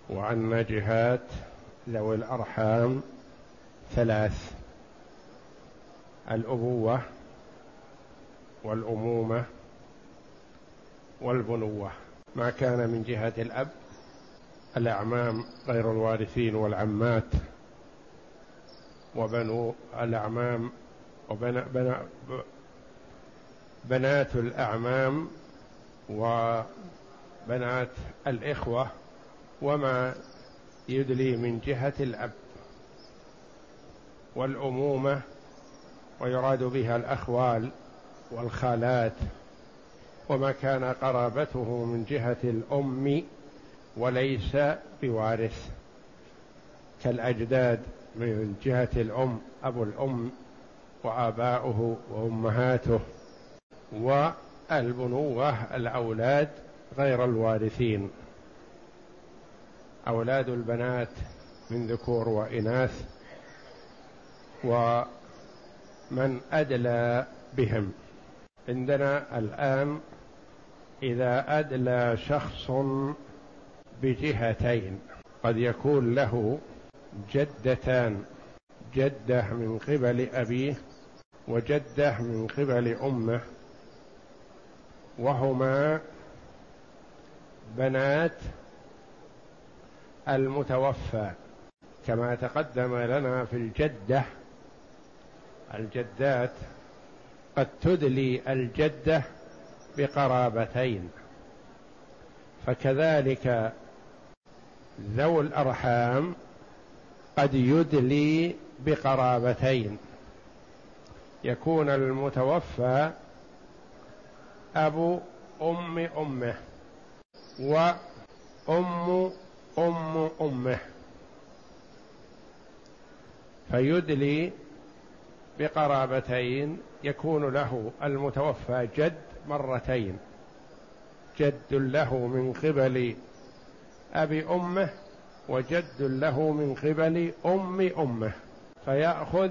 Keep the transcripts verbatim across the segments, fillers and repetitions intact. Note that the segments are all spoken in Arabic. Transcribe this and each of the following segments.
وأن جهات ذوي الأرحام ثلاث: الأبوة والأمومة والبنوة. ما كان من جهة الأب الأعمام غير الوارثين والعمات وبنو الأعمام وبنات الأعمام وبنات الإخوة وما يدلي من جهة الأب. والأمومة ويراد بها الأخوال والخالات وما كان قرابته من جهة الأم وليس بوارث، كالأجداد من جهة الأم، أبو الأم وآباؤه وأمهاته. والبنوة الأولاد غير الوارثين، أولاد البنات من ذكور وإناث ومن أدلى بهم. عندنا الآن إذا أدلى شخص بجهتين، قد يكون له جدتان، جدة من قبل أبيه وجدة من قبل أمه، وهما بنات المتوفى، كما تقدم لنا في الجدة. الجدات قد تدلي الجدة بقرابتين، فكذلك ذو الأرحام قد يدلي بقرابتين، يكون المتوفى أبو أم أمه وأم أم أمه، فيدلي بقرابتين، يكون له المتوفى جد مرتين، جد له من قبل أبي أمه وجد له من قبل أم أمه، فيأخذ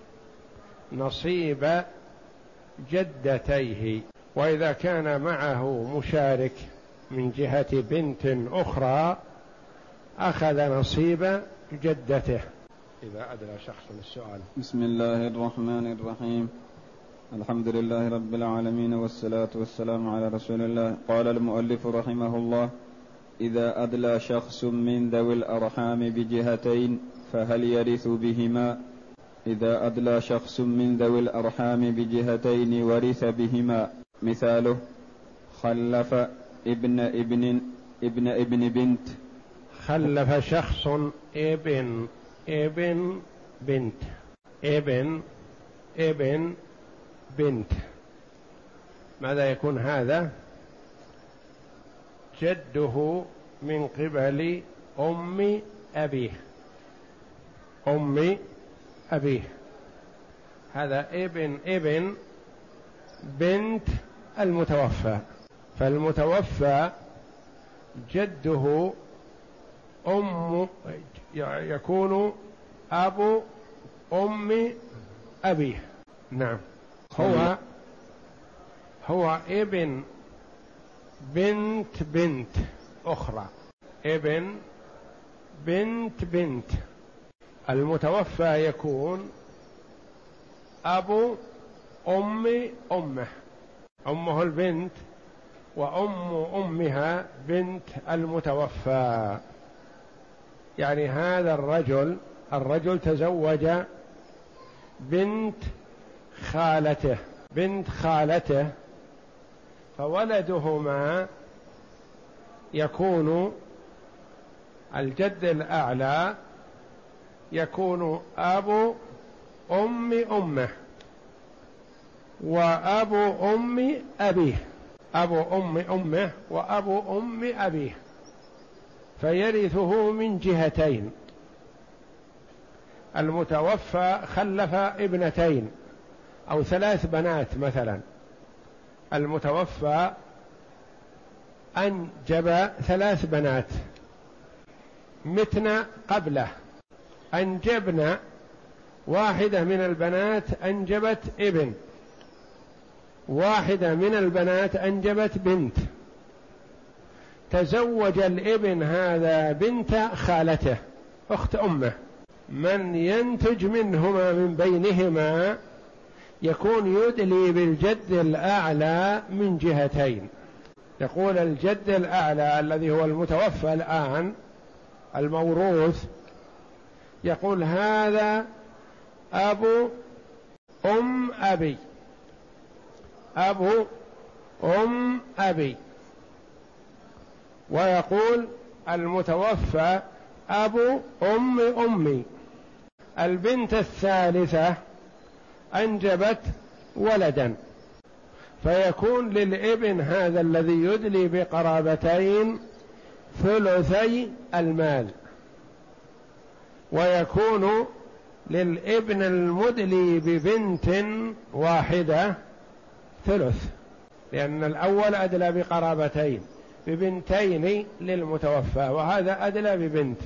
نصيب جدتيه. وإذا كان معه مشارك من جهة بنت أخرى أخذ نصيب جدته. إذا أدرى شخص السؤال. بسم الله الرحمن الرحيم، الحمد لله رب العالمين والصلاة والسلام على رسول الله. قال المؤلف رحمه الله: إذا أدلى شخص من ذوي الأرحام بجهتين فهل يرث بهما؟ إذا أدلى شخص من ذوي الأرحام بجهتين ورث بهما. مثاله: خلف ابن ابن ابن ابن بنت. خلف شخص ابن ابن بنت، ابن ابن بنت، ماذا يكون هذا؟ جده من قبل أم أبيه، أم أبيه، هذا ابن ابن بنت المتوفى. فالمتوفى جده أم يكون أبو أم أبيه. نعم، هو هو ابن بنت بنت أخرى، ابن بنت بنت. المتوفى يكون أبو أم أمه، أمه البنت وأم أمها بنت المتوفى. يعني هذا الرجل الرجل تزوج بنت خالته، بنت خالته، فولدهما يكون الجد الأعلى يكون أبو أم أمه وأبو أم أبيه، أبو أم أمه وأبو أم أبيه، فيرثه من جهتين. المتوفى خلف ابنتين أو ثلاث بنات مثلا، المتوفى أنجب ثلاث بنات متن قبله، أنجبنا واحدة من البنات أنجبت ابن، واحدة من البنات أنجبت بنت، تزوج الابن هذا بنت خالته أخت أمه، من ينتج منهما من بينهما يكون يدلي بالجد الأعلى من جهتين. يقول الجد الأعلى الذي هو المتوفى الآن الموروث، يقول هذا أبو أم أبي، أبو أم أبي، ويقول المتوفى أبو أم أمي. البنت الثالثة أنجبت ولدا، فيكون للابن هذا الذي يدلي بقرابتين ثلثي المال، ويكون للابن المدلي ببنت واحدة ثلث، لأن الأول أدلى بقرابتين ببنتين للمتوفى، وهذا أدلى ببنت.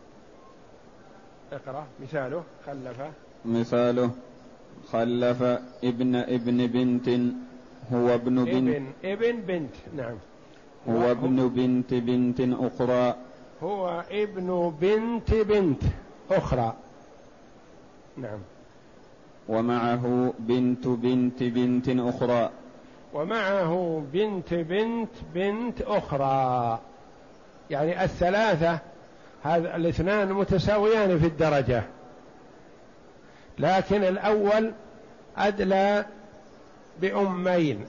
اقرأ مثاله. خلف مثاله خلف ابن ابن بنت هو ابن بنت ابن ابن بنت نعم هو ابن بنت بنت أخرى هو ابن بنت بنت أخرى نعم ومعه بنت بنت بنت أخرى ومعه بنت بنت بنت أخرى، يعني الثلاثة هذا الاثنان متساويان في الدرجة، لكن الأول أدلى بأمين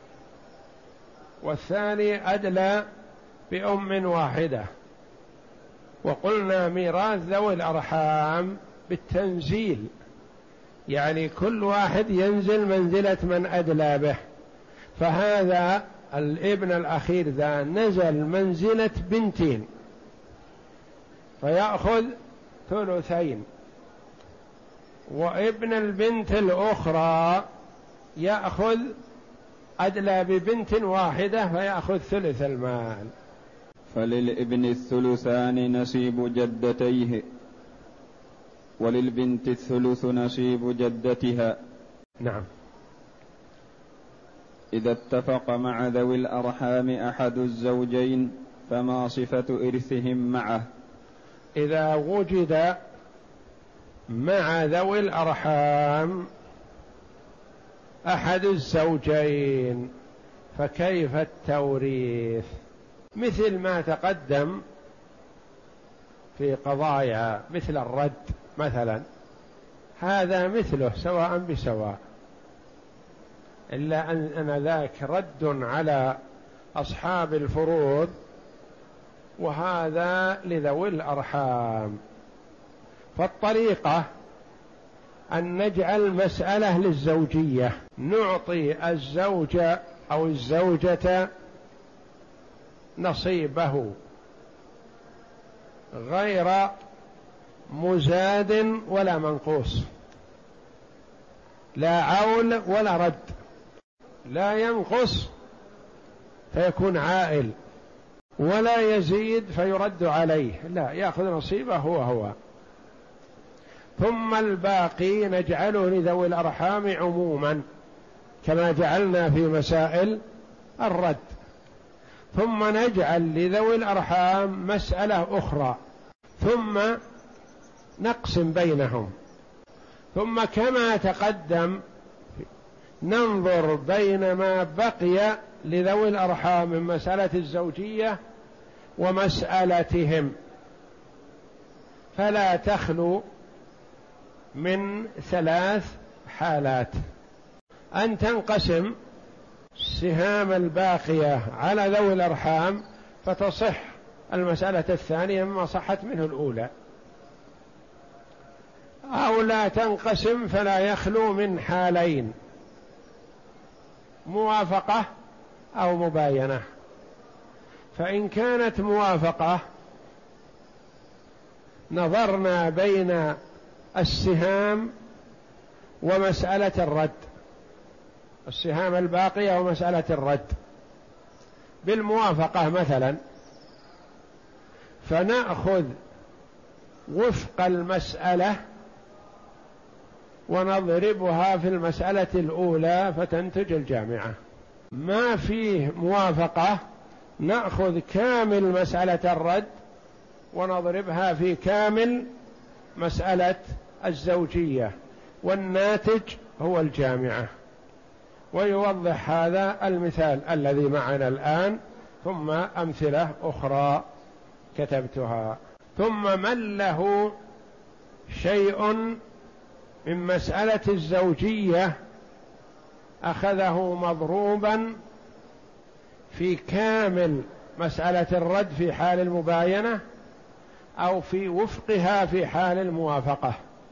والثاني أدلى بأم واحدة. وقلنا ميراث ذوي الأرحام بالتنزيل، يعني كل واحد ينزل منزلة من أدلى به، فهذا الابن الأخير ذا نزل منزلة بنتين فيأخذ ثلثين، وابن البنت الأخرى يأخذ أدلى ببنت واحدة فيأخذ ثلث المال. فللابن الثلثان نصيب جدتيه، وللبنت الثلث نصيب جدتها. نعم. إذا اتفق مع ذوي الأرحام أحد الزوجين فما صفة إرثهم معه؟ إذا وجد مع ذوي الأرحام أحد الزوجين فكيف التوريث؟ مثل ما تقدم في قضايا مثل الرد مثلا، هذا مثله سواء بسواء، إلا أن ذاك رد على أصحاب الفروض وهذا لذوي الأرحام. فالطريقة أن نجعل مسألة للزوجية، نعطي الزوج أو الزوجة نصيبه غير مزاد ولا منقوص، لا عول ولا رد، لا ينقص فيكون عائل ولا يزيد فيرد عليه، لا، يأخذ نصيبه هو هو. ثم الباقي نجعله لذوي الأرحام عموما كما جعلنا في مسائل الرد، ثم نجعل لذوي الأرحام مسألة أخرى ثم نقسم بينهم، ثم كما تقدم ننظر بين ما بقي لذوي الأرحام من مسألة الزوجية ومسألتهم، فلا تخلو من ثلاث حالات: أن تنقسم السهام الباقية على ذوي الأرحام فتصح المسألة الثانية مما صحت منه الأولى، أو لا تنقسم فلا يخلو من حالين: موافقة أو مباينة. فإن كانت موافقة نظرنا بين السهام ومسألة الرد، السهام الباقية ومسألة الرد. بالموافقة مثلا فنأخذ وفق المسألة ونضربها في المسألة الأولى فتنتج الجامعة. ما فيه موافقة نأخذ كامل مسألة الرد ونضربها في كامل مسألة الزوجية، والناتج هو الجامعة. ويوضح هذا المثال الذي معنا الآن، ثم أمثلة أخرى كتبتها. ثم من له شيء من مسألة الزوجية أخذه مضروبا في كامل مسألة الرد في حال المباينة أو في وفقها في حال الموافقة.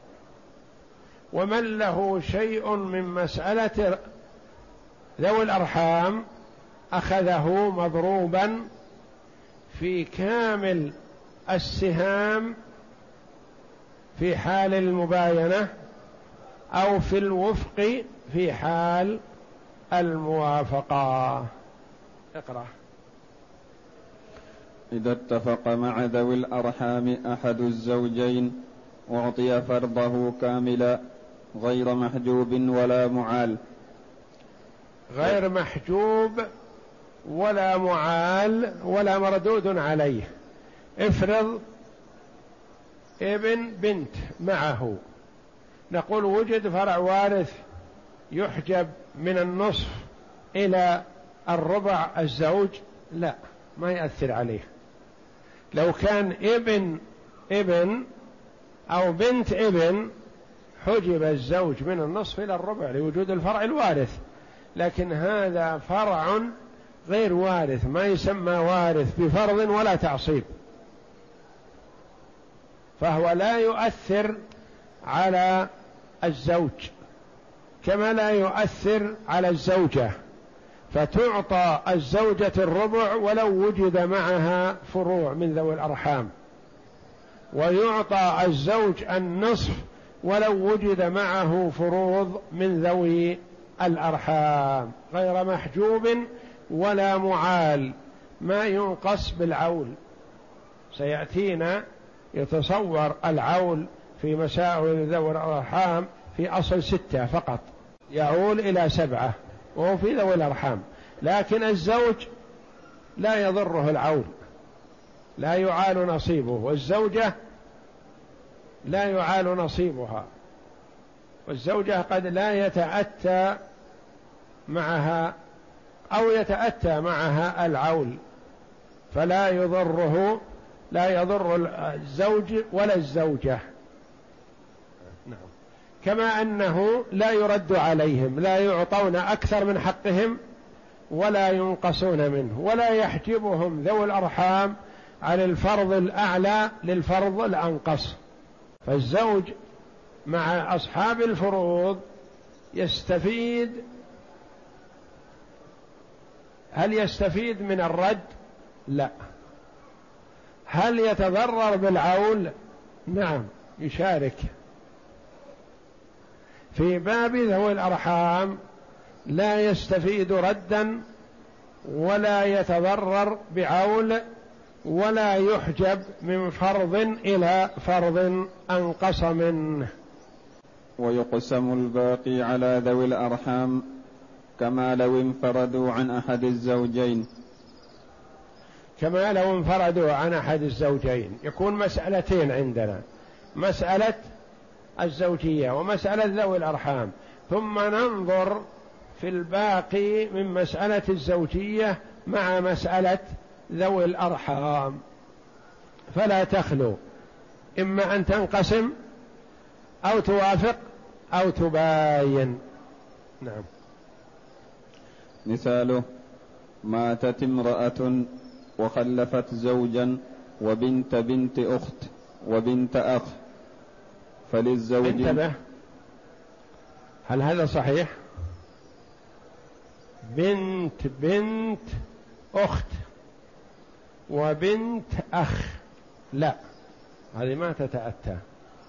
ومن له شيء من مسألة ذوي الأرحام أخذه مضروبا في كامل السهام في حال المباينة أو في الوفق في حال الموافقة. اقرأ. إذا اتفق مع ذوي الأرحام أحد الزوجين أعطي فرضه كاملا غير محجوب ولا معال. غير محجوب ولا معال ولا مردود عليه. افرض ابن بنت معه، نقول وجد فرع وارث يحجب من النصف إلى الربع الزوج؟ لا، ما يأثر عليه. لو كان ابن ابن أو بنت ابن حجب الزوج من النصف إلى الربع لوجود الفرع الوارث، لكن هذا فرع غير وارث، ما يسمى وارث بفرض ولا تعصيب، فهو لا يؤثر على الزوج كما لا يؤثر على الزوجة، فتعطى الزوجة الربع ولو وجد معها فروع من ذوي الأرحام، ويعطى الزوج النصف ولو وجد معه فروض من ذوي الأرحام، غير محجوب ولا معال، ما ينقص بالعول. سيأتينا يتصور العول في مسائل ذوي الأرحام في أصل ستة فقط، يعول إلى سبعة وهو في ذوي الأرحام، لكن الزوج لا يضره العول، لا يعال نصيبه، والزوجة لا يعال نصيبها، والزوجة قد لا يتأتى معها أو يتأتى معها العول، فلا يضره، لا يضر الزوج ولا الزوجة. نعم. كما أنه لا يرد عليهم، لا يعطون أكثر من حقهم ولا ينقصون منه، ولا يحجبهم ذوي الأرحام عن الفرض الأعلى للفرض الأنقص. فالزوج مع أصحاب الفروض يستفيد. هل يستفيد من الرد؟ لا. هل يتضرر بالعول؟ نعم، يشارك. في باب ذوي الأرحام لا يستفيد ردا ولا يتضرر بعول ولا يحجب من فرض إلى فرض أنقص منه. ويقسم الباقي على ذوي الأرحام كما لو انفردوا عن أحد الزوجين. كما لو انفردوا عن أحد الزوجين، يكون مسألتين عندنا، مسألة الزوجية ومسألة ذوي الأرحام، ثم ننظر في الباقي من مسألة الزوجية مع مسألة ذوي الأرحام، فلا تخلو، إما أن تنقسم أو توافق أو تباين. نعم. مثاله: ماتت امرأة وخلفت زوجا وبنت بنت أخت وبنت أخ، فللزوج. انتبه، هل هذا صحيح؟ بنت بنت أخت وبنت أخ، لا، هذه ما تتأتى.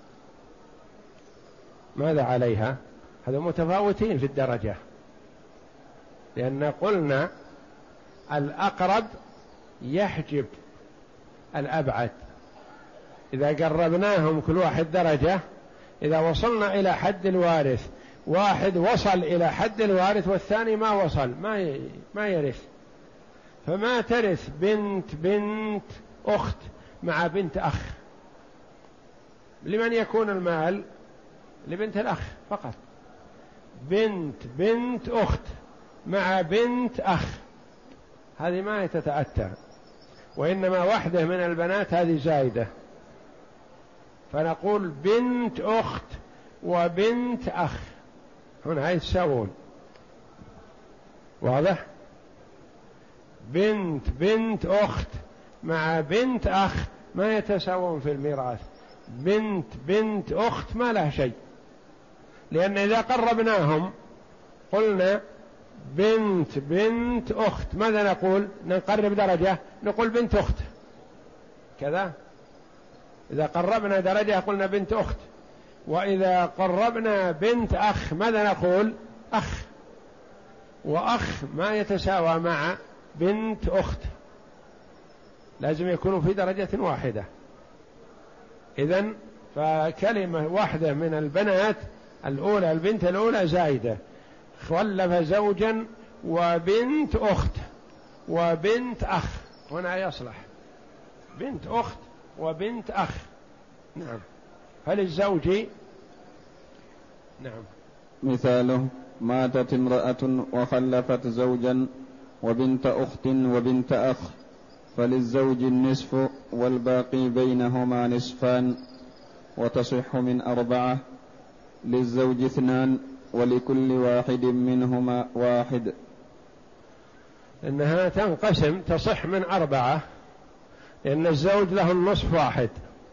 ماذا عليها؟ هذا متفاوتين في الدرجة، لأن قلنا الأقرب يحجب الأبعد، إذا قربناهم كل واحد درجة، إذا وصلنا إلى حد الوارث، واحد وصل إلى حد الوارث والثاني ما وصل، ما ما يرث، فما ترث بنت بنت أخت مع بنت أخ. لمن يكون المال؟ لبنت الأخ فقط. بنت بنت أخت مع بنت أخ هذه ما تتأتى، وإنما واحدة من البنات هذه زايدة، فنقول بنت أخت وبنت أخ هنا يتساوون. واضح؟ بنت بنت أخت مع بنت أخ ما يتساوون في الميراث. بنت بنت أخت ما لها شيء، لأن إذا قربناهم قلنا بنت بنت أخت ماذا نقول؟ نقرب درجة نقول بنت أخت كذا. إذا قربنا درجة قلنا بنت أخت، وإذا قربنا بنت أخ ماذا نقول؟ أخ. وأخ ما يتساوى مع بنت أخت، لازم يكونوا في درجة واحدة. إذن فكلمة واحدة من البنات الأولى البنت الأولى زايدة، خلف زوجا وبنت أخت وبنت أخ، هنا يصلح بنت أخت وبنت أخ. نعم. فللزوج نعم. مثاله: ماتت امرأة وخلفت زوجا وبنت أخت وبنت أخ، فللزوج النصف والباقي بينهما نصفان، وتصح من أربعة، للزوج اثنان ولكل واحد منهما واحد. إنها تنقسم تصح من أربعة، لأن الزوج له النصف واحد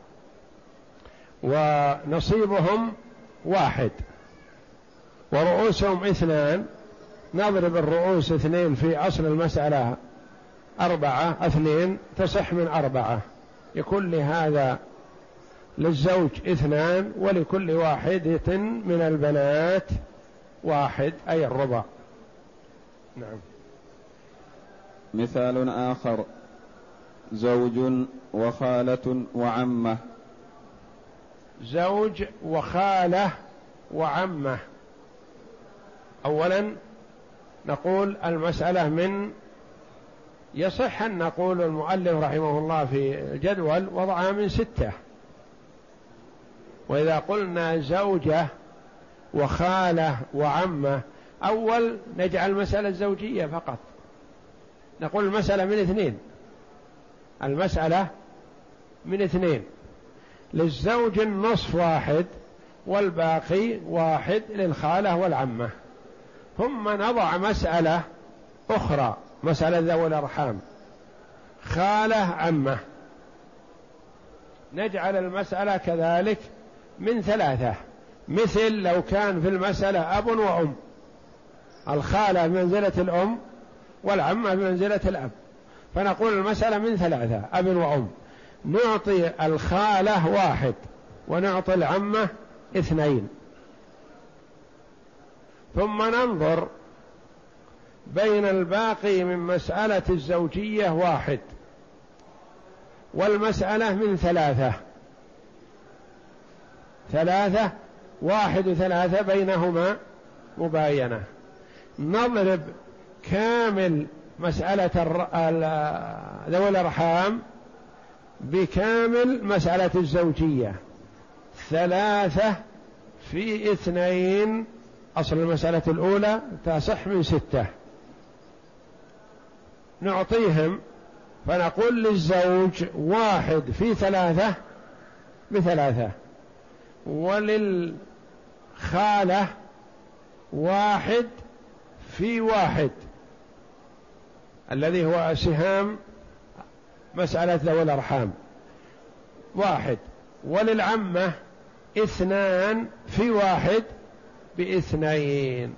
ونصيبهم واحد ورؤوسهم اثنان، نضرب الرؤوس اثنين في أصل المسألة أربعة، اثنين تصح من أربعة، يكون لهذا للزوج اثنان ولكل واحدة من البنات واحد أي الربع. نعم. مثال آخر: زوج وخالة وعمة. زوج وخالة وعمة. أولا نقول المسألة من يصح أن نقول المؤلف رحمه الله في الجدول وضعها من ستة، وإذا قلنا زوجة وخالة وعمة أول نجعل مسألة زوجية فقط، نقول المسألة من اثنين، المسألة من اثنين، للزوج النصف واحد والباقي واحد للخالة والعمة. ثم نضع مسألة أخرى، مسألة ذوي الأرحام، خالة عمة، نجعل المسألة كذلك من ثلاثة، مثل لو كان في المسألة أب وأم، الخالة بمنزلة الأم والعمة بمنزلة الأب، فنقول المسألة من ثلاثة أب وأم، نعطي الخالة واحد ونعطي العمة اثنين، ثم ننظر بين الباقي من مسألة الزوجية واحد والمسألة من ثلاثة، ثلاثة واحد وثلاثة بينهما مباينة، نضرب كامل مسألة ذوي الأرحام بكامل مسألة الزوجية، ثلاثة في اثنين، أصل المسألة الأولى تصح من ستة، نعطيهم فنقول للزوج واحد في ثلاثة بثلاثة، وللخالة واحد في واحد الذي هو سهام مسألة ذوي الأرحام واحد، وللعمة اثنان في واحد باثنين.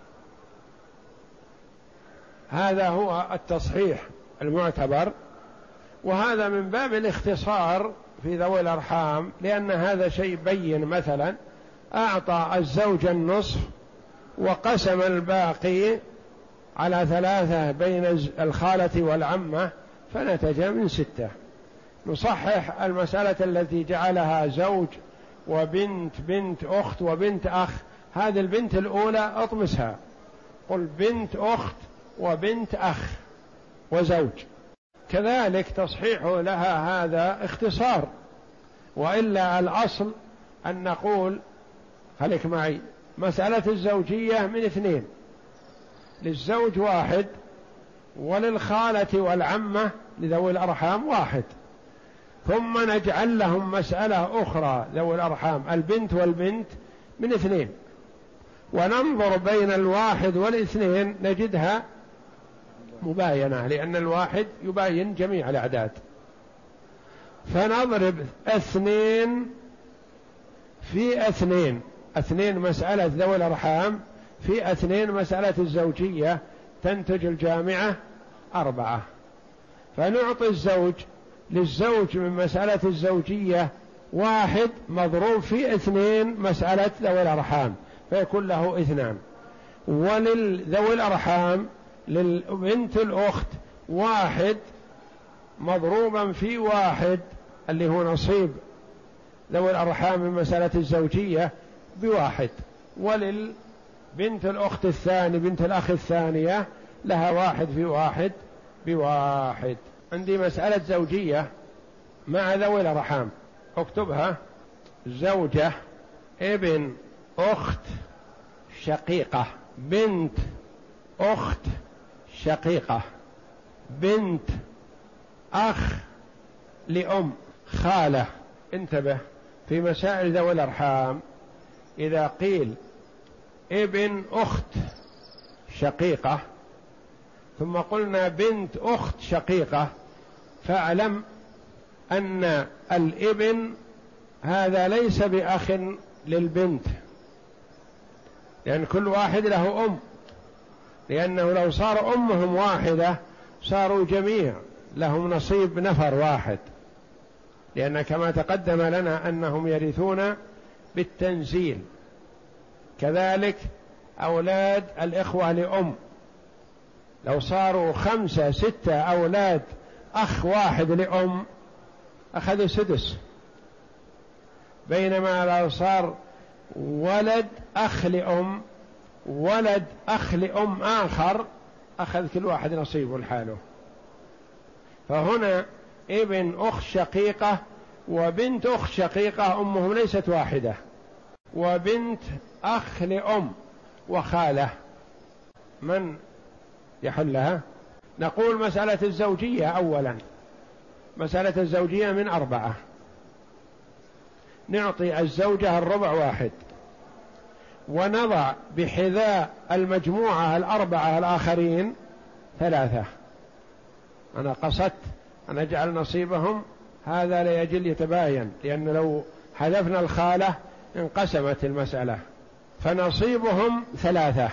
هذا هو التصحيح المعتبر، وهذا من باب الاختصار في ذوي الأرحام، لأن هذا شيء بين. مثلا أعطى الزوج النصف وقسم الباقي على ثلاثة بين الخالة والعمة فنتج من ستة، نصحح المسألة التي جعلها زوج وبنت بنت أخت وبنت أخ، هذه البنت الأولى أطمسها، قل بنت أخت وبنت أخ وزوج. كذلك تصحيح لها هذا اختصار، وإلا الأصل أن نقول خليك معي مسألة الزوجية من اثنين، للزوج واحد وللخالة والعمة لذوي الأرحام واحد، ثم نجعل لهم مسألة أخرى ذوي الأرحام البنت والبنت من اثنين، وننظر بين الواحد والاثنين نجدها مباينة، لأن الواحد يباين جميع الأعداد، فنضرب اثنين في اثنين، اثنين مسألة ذوي الأرحام في اثنين مسألة الزوجية، تنتج الجامعة أربعة، فنعطي الزوج للزوج من مسألة الزوجية واحد مضروب في اثنين مسألة ذوي الأرحام، فيكون له اثنان، وللذوي الأرحام للبنت الأخت واحد مضروبا في واحد اللي هو نصيب ذوي الأرحام من مسألة الزوجية بواحد، وللبنت الأخت الثاني بنت الأخ الثانية لها واحد في واحد بواحد. عندي مسألة زوجية مع ذوي الأرحام، اكتبها: زوجة، ابن أخت شقيقة، بنت أخت شقيقة، بنت أخ لأم، خالة. انتبه، في مسائل ذوي الأرحام إذا قيل ابن أخت شقيقة ثم قلنا بنت أخت شقيقة، فاعلم أن الابن هذا ليس بأخ للبنت، لأن كل واحد له أم، لأنه لو صار أمهم واحدة صاروا جميع لهم نصيب نفر واحد، لأن كما تقدم لنا أنهم يرثون بالتنزيل. كذلك أولاد الإخوة لأم لو صاروا خمسة ستة أولاد أخ واحد لأم أخذوا سدس، بينما لو صار ولد أخ لأم ولد أخ لأم آخر أخذ كل واحد نصيبه لحاله. فهنا ابن أخت شقيقة وبنت أخت شقيقة أمهم ليست واحدة، وبنت أخ لأم وخالة، من يحلها؟ نقول مسألة الزوجية أولا، مسألة الزوجية من أربعة، نعطي الزوجة الربع واحد، ونضع بحذاء المجموعة الأربعة الآخرين ثلاثة. أنا قصدت أن أجعل نصيبهم هذا لا يجل يتباين، لأن لو حذفنا الخالة انقسمت المسألة، فنصيبهم ثلاثة.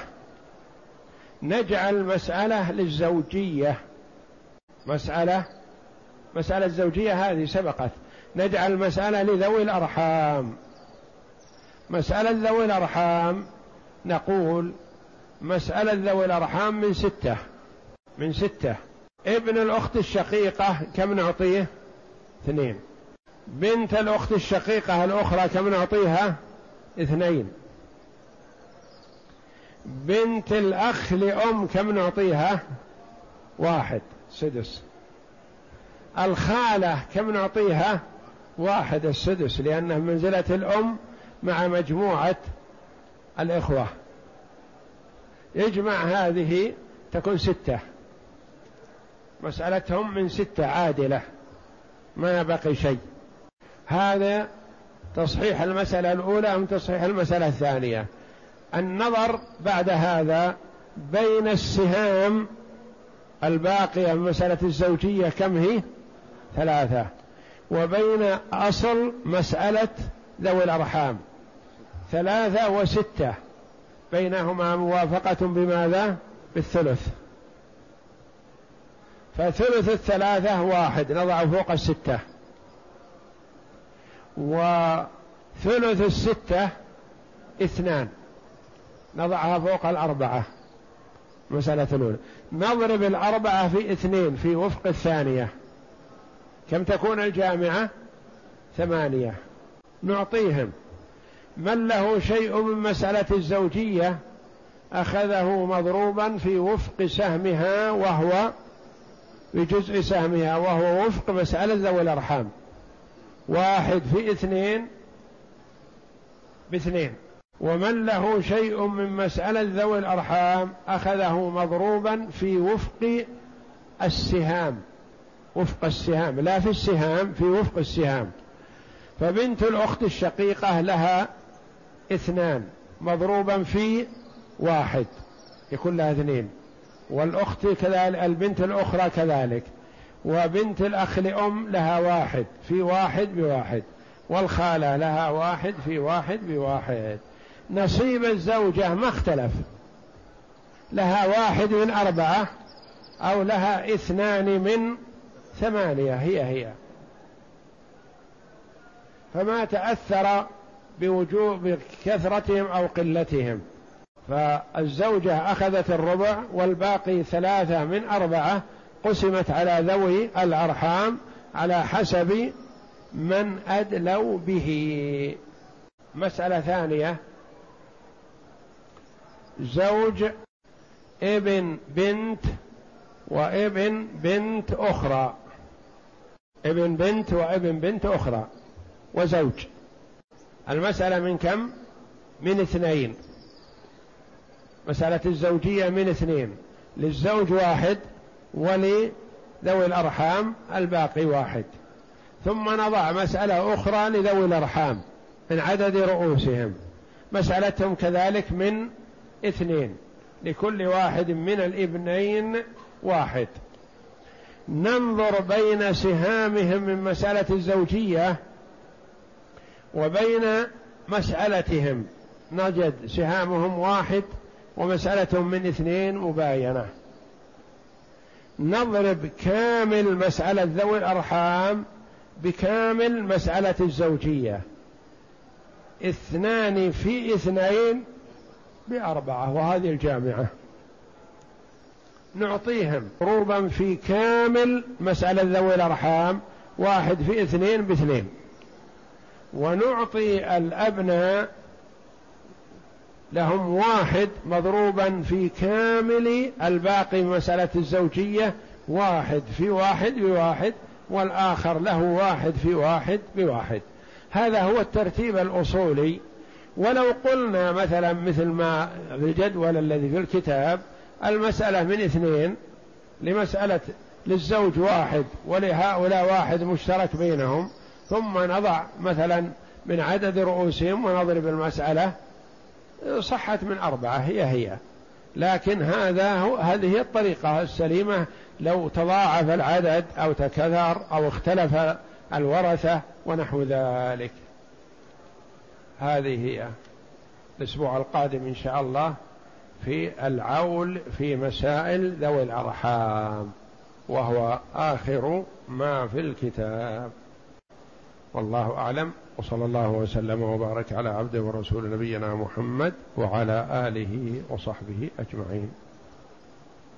نجعل مسألة للزوجية، مسألة مسألة الزوجية هذه سبقت، نجعل مسألة لذوي الأرحام. مسألة ذوي الأرحام نقول مسألة ذوي الأرحام من ستة من ستة ابن الأخت الشقيقة كم نعطيه؟ اثنين. بنت الأخت الشقيقة الأخرى كم نعطيها؟ اثنين. بنت الأخ لأم كم نعطيها؟ واحد، سدس. الخالة كم نعطيها؟ واحد، السدس، لأنها منزلة الأم مع مجموعة الإخوة. يجمع هذه تكون ستة، مسألتهم من ستة عادلة ما بقي شيء. هذا تصحيح المسألة الأولى من تصحيح المسألة الثانية. النظر بعد هذا بين السهام الباقية من مسألة الزوجية كم هي؟ ثلاثة، وبين أصل مسألة ذوي الأرحام ثلاثة وستة، بينهما موافقة بماذا؟ بالثلث. فثلث الثلاثة واحد نضع فوق الستة، وثلث الستة اثنان نضعها فوق الأربعة. مسألة الأولى نضرب الأربعة في اثنين في وفق الثانية، كم تكون الجامعة؟ ثمانية. نعطيهم من له شيء من مسألة الزوجية أخذه مضروبا في وفق سهمها وهو بجزء سهمها، وهو وفق مسألة ذوي الأرحام، واحد في اثنين باثنين. ومن له شيء من مسألة ذوي الأرحام أخذه مضروبا في وفق السهام، وفق السهام لا في السهام، في وفق السهام. فبنت الأخت الشقيقة لها اثنان مضروبا في واحد يكون لها اثنين، والأخت كذلك، البنت الأخرى كذلك، وبنت الأخ لأم لها واحد في واحد بواحد، والخالة لها واحد في واحد بواحد. نصيب الزوجة ما اختلف، لها واحد من أربعة أو لها اثنان من ثمانية، هي هي، فما تأثر بوجوب بكثرتهم أو قلتهم. فالزوجة أخذت الربع، والباقي ثلاثة من أربعة قسمت على ذوي الأرحام على حسب من أدلوا به. مسألة ثانية، زوج ابن بنت وابن بنت أخرى، ابن بنت وابن بنت أخرى وزوج. المسألة من كم؟ من اثنين، مسألة الزوجية من اثنين، للزوج واحد ولذوي الأرحام الباقي واحد. ثم نضع مسألة أخرى لذوي الأرحام من عدد رؤوسهم، مسألتهم كذلك من اثنين، لكل واحد من الابنين واحد. ننظر بين سهامهم من مسألة الزوجية وبين مسألتهم، نجد سهامهم واحد ومسألتهم من اثنين مباينة. نضرب كامل مسألة ذوي الأرحام بكامل مسألة الزوجية، اثنان في اثنين بأربعة، وهذه الجامعة نعطيهم ضروبا في كامل مسألة ذوي الأرحام، واحد في اثنين باثنين. ونعطي الأبناء لهم واحد مضروبا في كامل الباقي مسألة الزوجية، واحد في واحد بواحد، والآخر له واحد في واحد بواحد. هذا هو الترتيب الأصولي. ولو قلنا مثلا مثل ما في الجدول الذي في الكتاب، المسألة من اثنين لمسألة للزوج واحد ولهؤلاء واحد مشترك بينهم، ثم نضع مثلا من عدد رؤوسهم ونضرب المسألة، صحت من أربعة هي هي. لكن هذا هو هذه هي الطريقة السليمة. لو تضاعف العدد أو تكثر أو اختلف الورثة ونحو ذلك. هذه هي. الأسبوع القادم إن شاء الله في العول في مسائل ذوي الأرحام، وهو آخر ما في الكتاب. والله أعلم، وصلى الله وسلم وبارك على عبده ورسول نبينا محمد وعلى آله وصحبه أجمعين.